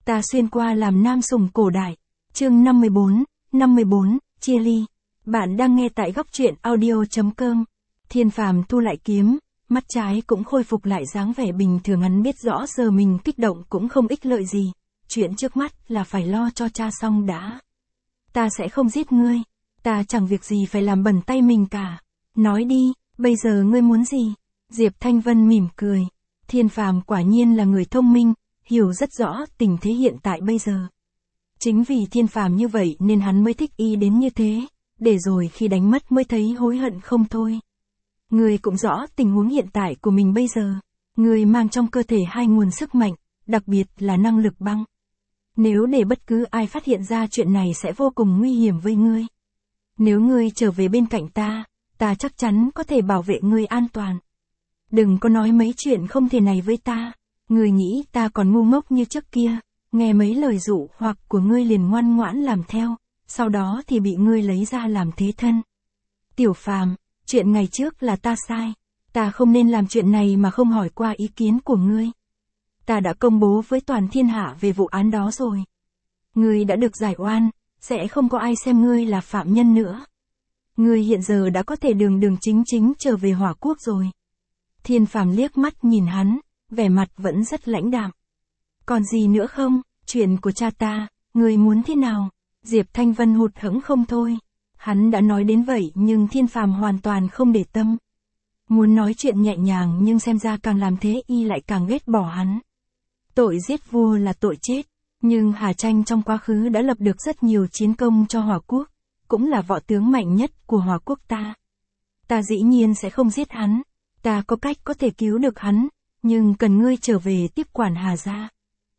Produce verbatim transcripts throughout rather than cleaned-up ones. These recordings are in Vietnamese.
Ta xuyên qua làm nam sủng cổ đại. Chương năm mươi bốn, năm mươi bốn, chia ly. Bạn đang nghe tại góc truyện audio.com. Thiên Phàm thu lại kiếm, mắt trái cũng khôi phục lại dáng vẻ bình thường, hắn biết rõ giờ mình kích động cũng không ích lợi gì. Chuyện trước mắt là phải lo cho cha xong đã. Ta sẽ không giết ngươi. Ta chẳng việc gì phải làm bẩn tay mình cả. Nói đi, bây giờ ngươi muốn gì? Diệp Thanh Vân mỉm cười. Thiên Phàm quả nhiên là người thông minh, hiểu rất rõ tình thế hiện tại bây giờ. Chính vì Thiên Phàm như vậy nên hắn mới thích y đến như thế, để rồi khi đánh mất mới thấy hối hận không thôi. Ngươi cũng rõ tình huống hiện tại của mình bây giờ. Ngươi mang trong cơ thể hai nguồn sức mạnh, đặc biệt là năng lực băng. Nếu để bất cứ ai phát hiện ra chuyện này sẽ vô cùng nguy hiểm với ngươi. Nếu ngươi trở về bên cạnh ta, ta chắc chắn có thể bảo vệ ngươi an toàn. Đừng có nói mấy chuyện không thể này với ta. Ngươi nghĩ ta còn ngu ngốc như trước kia, nghe mấy lời dụ hoặc của ngươi liền ngoan ngoãn làm theo, sau đó thì bị ngươi lấy ra làm thế thân. Tiểu Phàm, chuyện ngày trước là ta sai, ta không nên làm chuyện này mà không hỏi qua ý kiến của ngươi. Ta đã công bố với toàn thiên hạ về vụ án đó rồi. Ngươi đã được giải oan, sẽ không có ai xem ngươi là phạm nhân nữa. Ngươi hiện giờ đã có thể đường đường chính chính trở về Hỏa Quốc rồi. Thiên Phàm liếc mắt nhìn hắn, vẻ mặt vẫn rất lãnh đạm. Còn gì nữa không? Chuyện của cha ta, ngươi muốn thế nào? Diệp Thanh Vân hụt hẫng không thôi. Hắn đã nói đến vậy nhưng Thiên Phàm hoàn toàn không để tâm. Muốn nói chuyện nhẹ nhàng nhưng xem ra càng làm thế y lại càng ghét bỏ hắn. Tội giết vua là tội chết, nhưng Hà Tranh trong quá khứ đã lập được rất nhiều chiến công cho Hỏa Quốc, cũng là võ tướng mạnh nhất của Hỏa Quốc ta. Ta dĩ nhiên sẽ không giết hắn, ta có cách có thể cứu được hắn, nhưng cần ngươi trở về tiếp quản Hà gia.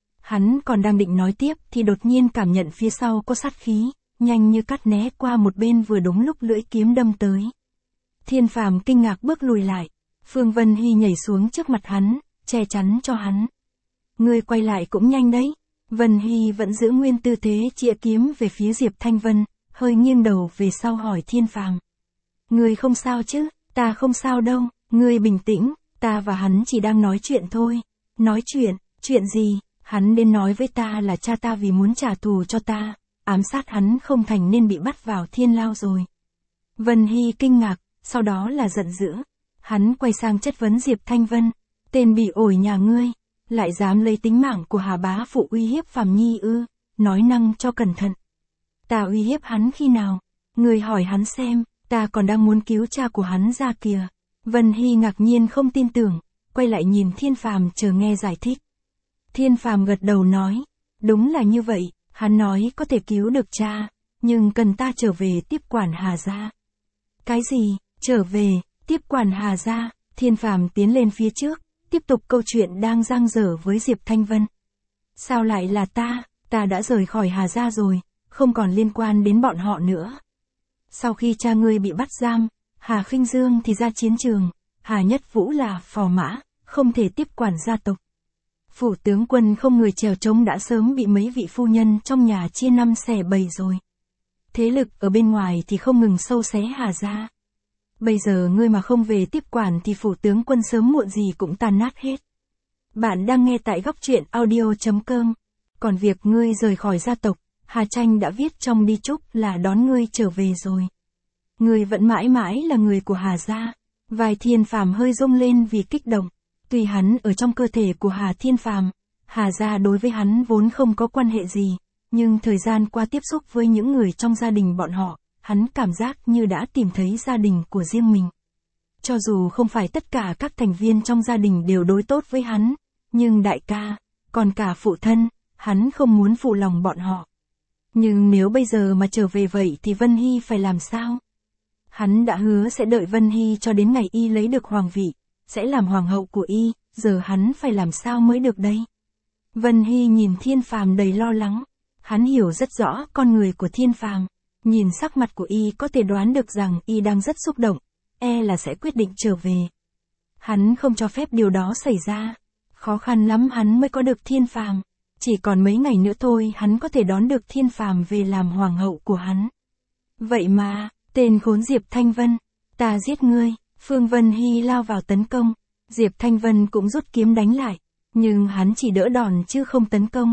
Hắn còn đang định nói tiếp thì đột nhiên cảm nhận phía sau có sát khí, nhanh như cắt né qua một bên vừa đúng lúc lưỡi kiếm đâm tới. Thiên Phàm kinh ngạc bước lùi lại, Phương Vân Hy nhảy xuống trước mặt hắn, che chắn cho hắn. Ngươi quay lại cũng nhanh đấy. Vân Hy vẫn giữ nguyên tư thế chĩa kiếm về phía Diệp Thanh Vân, hơi nghiêng đầu về sau hỏi Thiên Phàm. Ngươi không sao chứ? Ta không sao đâu, ngươi bình tĩnh, ta và hắn chỉ đang nói chuyện thôi. Nói chuyện, chuyện gì? Hắn đến nói với ta là cha ta vì muốn trả thù cho ta, ám sát hắn không thành nên bị bắt vào thiên lao rồi. Vân Hy kinh ngạc, sau đó là giận dữ. Hắn quay sang chất vấn Diệp Thanh Vân. Tên bị ổi nhà ngươi, lại dám lấy tính mạng của Hà bá phụ uy hiếp Phàm Nhi ư? Nói năng cho cẩn thận. Ta uy hiếp hắn khi nào? Ngươi hỏi hắn xem, ta còn đang muốn cứu cha của hắn ra kìa. Vân Hy ngạc nhiên không tin tưởng, quay lại nhìn Thiên Phàm chờ nghe giải thích. Thiên Phàm gật đầu nói, đúng là như vậy, hắn nói có thể cứu được cha, nhưng cần ta trở về tiếp quản Hà gia. Cái gì? Trở về, tiếp quản Hà gia? Thiên Phàm tiến lên phía trước, tiếp tục câu chuyện đang dang dở với Diệp Thanh Vân. Sao lại là ta? Ta đã rời khỏi Hà gia rồi, không còn liên quan đến bọn họ nữa. Sau khi cha ngươi bị bắt giam, Hà Khinh Dương thì ra chiến trường, Hà Nhất Vũ là phò mã, không thể tiếp quản gia tộc. Phủ tướng quân không người chèo trống đã sớm bị mấy vị phu nhân trong nhà chia năm xẻ bảy rồi. Thế lực ở bên ngoài thì không ngừng sâu xé Hà gia. Bây giờ ngươi mà không về tiếp quản thì phủ tướng quân sớm muộn gì cũng tan nát hết. Bạn đang nghe tại góc truyện audio.com. Còn việc ngươi rời khỏi gia tộc, Hà Tranh đã viết trong di chúc là đón ngươi trở về rồi. Ngươi vẫn mãi mãi là người của Hà gia. Vai Thiên Phàm hơi rung lên vì kích động. Tuy hắn ở trong cơ thể của Hà Thiên Phàm, Hà gia đối với hắn vốn không có quan hệ gì, nhưng thời gian qua tiếp xúc với những người trong gia đình bọn họ, hắn cảm giác như đã tìm thấy gia đình của riêng mình. Cho dù không phải tất cả các thành viên trong gia đình đều đối tốt với hắn, nhưng đại ca, còn cả phụ thân, hắn không muốn phụ lòng bọn họ. Nhưng nếu bây giờ mà trở về vậy thì Vân Hy phải làm sao? Hắn đã hứa sẽ đợi Vân Hy cho đến ngày y lấy được hoàng vị, sẽ làm hoàng hậu của y, giờ hắn phải làm sao mới được đây? Vân Hy nhìn Thiên Phàm đầy lo lắng, hắn hiểu rất rõ con người của Thiên Phàm, nhìn sắc mặt của y có thể đoán được rằng y đang rất xúc động, e là sẽ quyết định trở về. Hắn không cho phép điều đó xảy ra, khó khăn lắm hắn mới có được Thiên Phàm, chỉ còn mấy ngày nữa thôi hắn có thể đón được Thiên Phàm về làm hoàng hậu của hắn. Vậy mà, tên khốn Diệp Thanh Vân, ta giết ngươi. Phương Vân Hy lao vào tấn công, Diệp Thanh Vân cũng rút kiếm đánh lại, nhưng hắn chỉ đỡ đòn chứ không tấn công.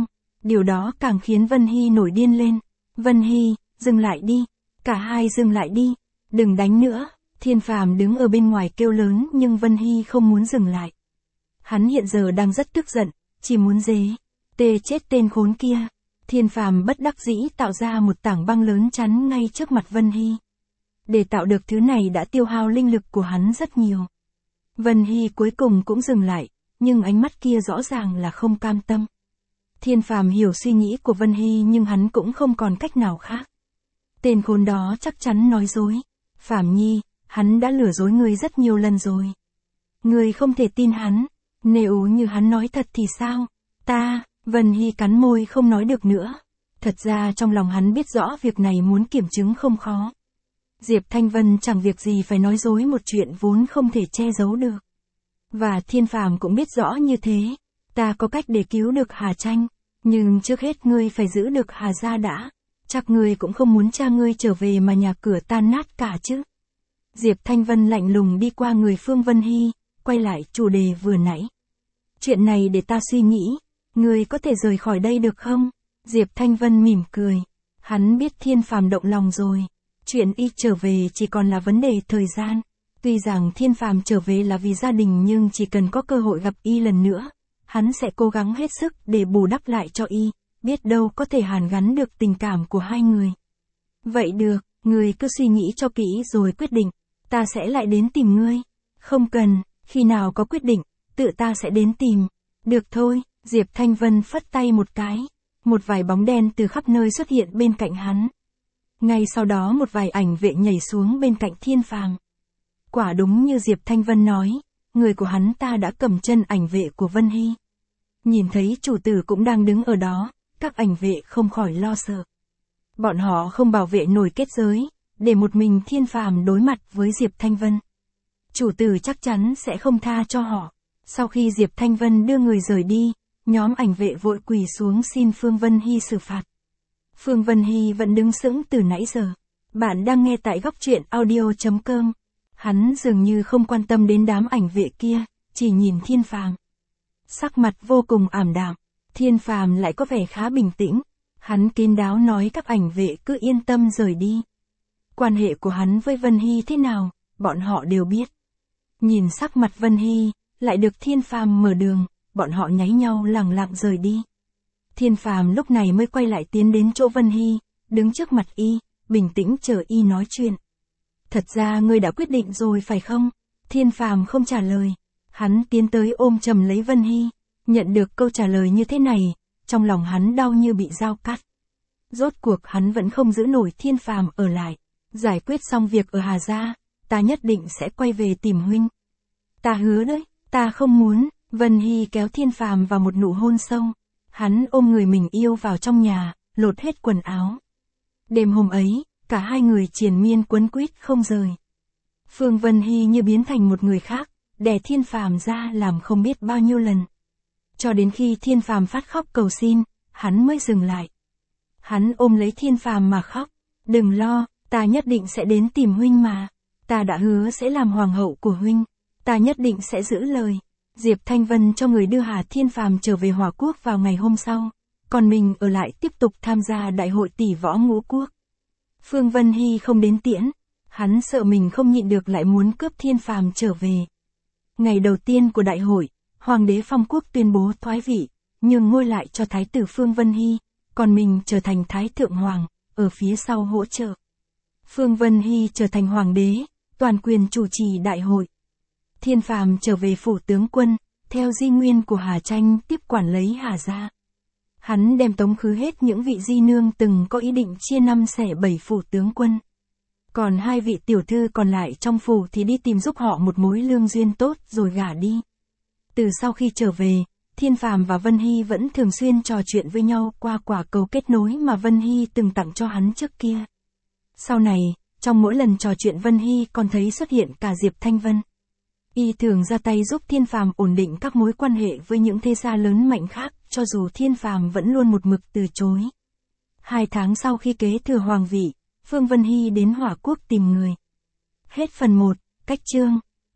Điều đó càng khiến Vân Hy nổi điên lên. Vân Hy, dừng lại đi. Cả hai dừng lại đi. Đừng đánh nữa. Thiên Phàm đứng ở bên ngoài kêu lớn nhưng Vân Hy không muốn dừng lại. Hắn hiện giờ đang rất tức giận, chỉ muốn dế. Tê chết tên khốn kia. Thiên Phàm bất đắc dĩ tạo ra một tảng băng lớn chắn ngay trước mặt Vân Hy. Để tạo được thứ này đã tiêu hao linh lực của hắn rất nhiều. Vân Hy cuối cùng cũng dừng lại, nhưng ánh mắt kia rõ ràng là không cam tâm. Thiên Phàm hiểu suy nghĩ của Vân Hy nhưng hắn cũng không còn cách nào khác. Tên khốn đó chắc chắn nói dối. Phàm Nhi, hắn đã lừa dối ngươi rất nhiều lần rồi. Ngươi không thể tin hắn. Nếu như hắn nói thật thì sao? Ta, Vân Hy cắn môi không nói được nữa. Thật ra trong lòng hắn biết rõ việc này muốn kiểm chứng không khó. Diệp Thanh Vân chẳng việc gì phải nói dối một chuyện vốn không thể che giấu được. Và Thiên Phàm cũng biết rõ như thế. Ta có cách để cứu được Hà Tranh. Nhưng trước hết ngươi phải giữ được Hà gia đã. Chắc ngươi cũng không muốn cha ngươi trở về mà nhà cửa tan nát cả chứ. Diệp Thanh Vân lạnh lùng đi qua người Phương Vân Hy, quay lại chủ đề vừa nãy. Chuyện này để ta suy nghĩ. Ngươi có thể rời khỏi đây được không? Diệp Thanh Vân mỉm cười. Hắn biết Thiên Phàm động lòng rồi. Chuyện y trở về chỉ còn là vấn đề thời gian. Tuy rằng Thiên Phàm trở về là vì gia đình nhưng chỉ cần có cơ hội gặp y lần nữa, hắn sẽ cố gắng hết sức để bù đắp lại cho y, biết đâu có thể hàn gắn được tình cảm của hai người. Vậy được, ngươi cứ suy nghĩ cho kỹ rồi quyết định, ta sẽ lại đến tìm ngươi. Không cần, khi nào có quyết định, tự ta sẽ đến tìm. Được thôi, Diệp Thanh Vân phất tay một cái, một vài bóng đen từ khắp nơi xuất hiện bên cạnh hắn. Ngay sau đó một vài ảnh vệ nhảy xuống bên cạnh Thiên Phàm. Quả đúng như Diệp Thanh Vân nói, người của hắn ta đã cầm chân ảnh vệ của Vân Hy. Nhìn thấy chủ tử cũng đang đứng ở đó, các ảnh vệ không khỏi lo sợ. Bọn họ không bảo vệ nổi kết giới, để một mình Thiên Phàm đối mặt với Diệp Thanh Vân. Chủ tử chắc chắn sẽ không tha cho họ. Sau khi Diệp Thanh Vân đưa người rời đi, nhóm ảnh vệ vội quỳ xuống xin Phương Vân Hy xử phạt. Phương Vân Hy vẫn đứng sững từ nãy giờ. Bạn đang nghe tại góc truyện audio chấm com. Hắn dường như không quan tâm đến đám ảnh vệ kia, chỉ nhìn Thiên Phàm. Sắc mặt vô cùng ảm đạm, Thiên Phàm lại có vẻ khá bình tĩnh. Hắn kín đáo nói các ảnh vệ cứ yên tâm rời đi. Quan hệ của hắn với Vân Hy thế nào, bọn họ đều biết. Nhìn sắc mặt Vân Hy, lại được Thiên Phàm mở đường, bọn họ nháy nhau lẳng lặng rời đi. Thiên Phàm lúc này mới quay lại tiến đến chỗ Vân Hy, đứng trước mặt y, bình tĩnh chờ y nói chuyện. Thật ra ngươi đã quyết định rồi phải không? Thiên Phàm không trả lời. Hắn tiến tới ôm chầm lấy Vân Hy. Nhận được câu trả lời như thế này, trong lòng hắn đau như bị dao cắt. Rốt cuộc hắn vẫn không giữ nổi Thiên Phàm ở lại. Giải quyết xong việc ở Hà Gia, ta nhất định sẽ quay về tìm huynh. Ta hứa đấy, ta không muốn. Vân Hy kéo Thiên Phàm vào một nụ hôn sâu. Hắn ôm người mình yêu vào trong nhà, lột hết quần áo. Đêm hôm ấy, cả hai người triền miên quấn quýt không rời. Phương Vân Hy như biến thành một người khác, đè Thiên Phàm ra làm không biết bao nhiêu lần. Cho đến khi Thiên Phàm phát khóc cầu xin, hắn mới dừng lại. Hắn ôm lấy Thiên Phàm mà khóc. Đừng lo, ta nhất định sẽ đến tìm huynh mà. Ta đã hứa sẽ làm hoàng hậu của huynh. Ta nhất định sẽ giữ lời. Diệp Thanh Vân cho người đưa Hà Thiên Phàm trở về Hỏa Quốc vào ngày hôm sau. Còn mình ở lại tiếp tục tham gia đại hội tỷ võ ngũ quốc. Phương Vân Hy không đến tiễn. Hắn sợ mình không nhịn được lại muốn cướp Thiên Phàm trở về. Ngày đầu tiên của đại hội, Hoàng đế Phong Quốc tuyên bố thoái vị, nhường ngôi lại cho Thái tử Phương Vân Hy, còn mình trở thành Thái Thượng Hoàng, ở phía sau hỗ trợ. Phương Vân Hy trở thành Hoàng đế, toàn quyền chủ trì đại hội. Thiên Phàm trở về phủ tướng quân, theo di nguyên của Hà Tranh tiếp quản lấy Hà Gia. Hắn đem tống khứ hết những vị di nương từng có ý định chia năm xẻ bảy phủ tướng quân. Còn hai vị tiểu thư còn lại trong phủ thì đi tìm giúp họ một mối lương duyên tốt rồi gả đi. Từ sau khi trở về, Thiên Phàm và Vân Hy vẫn thường xuyên trò chuyện với nhau qua quả cầu kết nối mà Vân Hy từng tặng cho hắn trước kia. Sau này, trong mỗi lần trò chuyện Vân Hy còn thấy xuất hiện cả Diệp Thanh Vân. Y thường ra tay giúp Thiên Phàm ổn định các mối quan hệ với những thế gia lớn mạnh khác, cho dù Thiên Phàm vẫn luôn một mực từ chối. Hai tháng sau khi kế thừa hoàng vị, Phương Vân Hy đến Hỏa Quốc tìm người. Hết phần một, cách chương.